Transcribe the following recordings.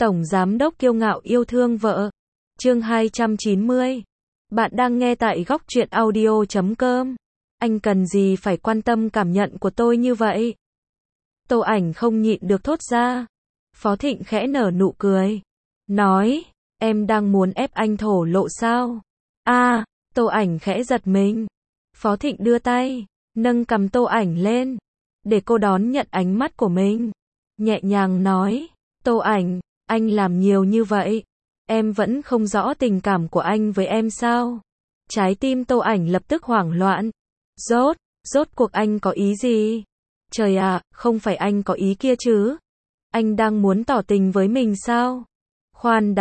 Tổng giám đốc kiêu ngạo yêu thương vợ. Chương 290. Bạn đang nghe tại góc truyện audio.com. Anh cần gì phải quan tâm cảm nhận của tôi như vậy? Tô Ảnh không nhịn được thốt ra. Phó Thịnh khẽ nở nụ cười. Nói, em đang muốn ép anh thổ lộ sao? Tô Ảnh khẽ giật mình. Phó Thịnh đưa tay, nâng cằm Tô Ảnh lên, để cô đón nhận ánh mắt của mình. Nhẹ nhàng nói, Tô Ảnh, anh làm nhiều như vậy, em vẫn không rõ tình cảm của anh với em sao? Trái tim Tô Ảnh lập tức hoảng loạn. Rốt cuộc anh có ý gì? Trời ạ, không phải anh có ý kia chứ? Anh đang muốn tỏ tình với mình sao? Khoan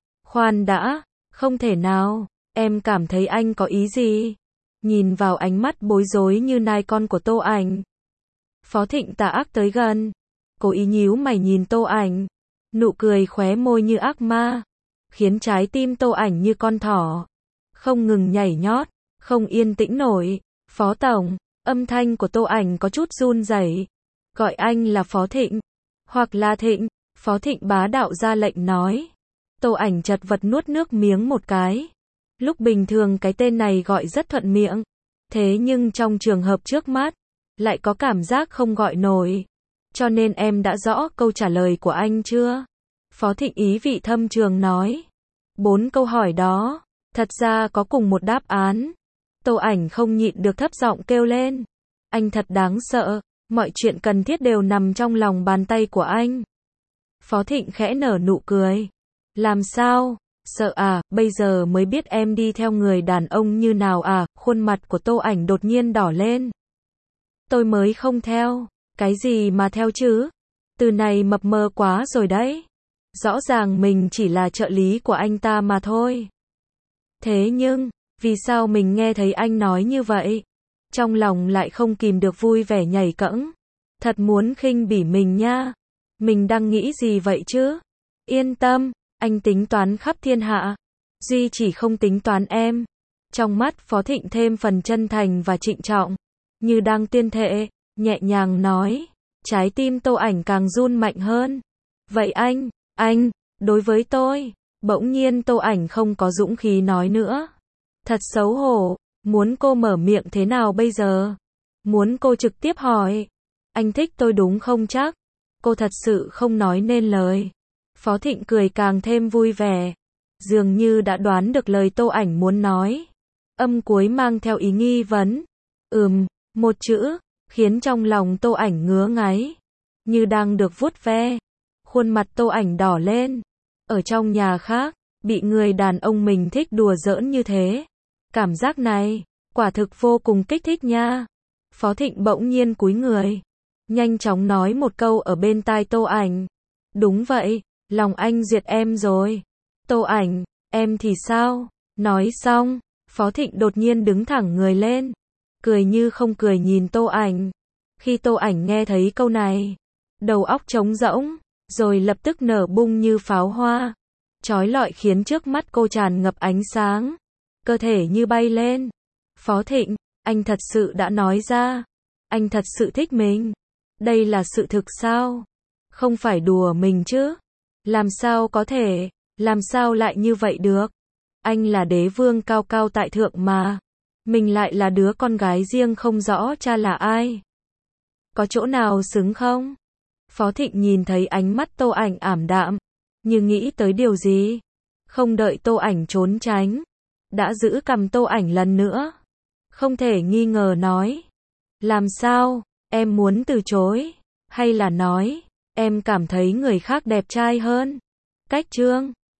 đã, không thể nào, em cảm thấy anh có ý gì? Nhìn vào ánh mắt bối rối như nai con của Tô Ảnh, Phó Thịnh tà ác tới gần, cố ý nhíu mày nhìn Tô Ảnh, nụ cười khóe môi như ác ma, khiến trái tim Tô Ảnh như con thỏ, không ngừng nhảy nhót, không yên tĩnh nổi. Phó Tổng, âm thanh của Tô Ảnh có chút run rẩy. Gọi anh là Phó Thịnh, hoặc là Thịnh. Phó Thịnh bá đạo ra lệnh nói. Tô Ảnh chật vật nuốt nước miếng một cái. Lúc bình thường cái tên này gọi rất thuận miệng, thế nhưng trong trường hợp trước mắt, lại có cảm giác không gọi nổi. Cho nên em đã rõ câu trả lời của anh chưa? Phó Thịnh ý vị thâm trường nói. 4 câu hỏi đó, thật ra có cùng một đáp án. Tô Ảnh không nhịn được thấp giọng kêu lên. Anh thật đáng sợ, mọi chuyện cần thiết đều nằm trong lòng bàn tay của anh. Phó Thịnh khẽ nở nụ cười. Làm sao? Sợ à, bây giờ mới biết em đi theo người đàn ông như nào à? Khuôn mặt của Tô Ảnh đột nhiên đỏ lên. Tôi mới không theo. Cái gì mà theo chứ? Từ này mập mờ quá rồi đấy. Rõ ràng mình chỉ là trợ lý của anh ta mà thôi. Thế nhưng, vì sao mình nghe thấy anh nói như vậy? Trong lòng lại không kìm được vui vẻ nhảy cẫng. Thật muốn khinh bỉ mình nha. Mình đang nghĩ gì vậy chứ? Yên tâm, anh tính toán khắp thiên hạ. Duy chỉ không tính toán em. Trong mắt Phó Thịnh thêm phần chân thành và trịnh trọng. Như đang tuyên thệ, nhẹ nhàng nói. Trái tim Tô Ảnh càng run mạnh hơn. Vậy anh, đối với tôi. Bỗng nhiên Tô Ảnh không có dũng khí nói nữa. Thật xấu hổ, muốn cô mở miệng thế nào bây giờ? Muốn cô trực tiếp hỏi. Anh thích tôi đúng không chắc? Cô thật sự không nói nên lời. Phó Thịnh cười càng thêm vui vẻ. Dường như đã đoán được lời Tô Ảnh muốn nói. Âm cuối mang theo ý nghi vấn. Một chữ, khiến trong lòng Tô Ảnh ngứa ngáy. Như đang được vuốt ve. Khuôn mặt Tô Ảnh đỏ lên. Ở trong nhà khác, bị người đàn ông mình thích đùa giỡn như thế. Cảm giác này, quả thực vô cùng kích thích nha. Phó Thịnh bỗng nhiên cúi người. Nhanh chóng nói một câu ở bên tai Tô Ảnh. Đúng vậy, lòng anh duyệt em rồi. Tô Ảnh, em thì sao? Nói xong, Phó Thịnh đột nhiên đứng thẳng người lên. Cười như không cười nhìn Tô Ảnh. Khi Tô Ảnh nghe thấy câu này, đầu óc trống rỗng, rồi lập tức nở bung như pháo hoa. Chói lọi khiến trước mắt cô tràn ngập ánh sáng. Cơ thể như bay lên. Phó Thịnh, anh thật sự đã nói ra. Anh thật sự thích mình. Đây là sự thực sao? Không phải đùa mình chứ? Làm sao có thể? Làm sao lại như vậy được? Anh là đế vương cao cao tại thượng mà. Mình lại là đứa con gái riêng không rõ cha là ai. Có chỗ nào xứng không? Phó Thịnh nhìn thấy ánh mắt Tô Ảnh ảm đạm, như nghĩ tới điều gì. Không đợi Tô Ảnh trốn tránh, đã giữ cầm Tô Ảnh lần nữa. Không thể nghi ngờ nói. Làm sao? Em muốn từ chối? Hay là nói, em cảm thấy người khác đẹp trai hơn? Cách chương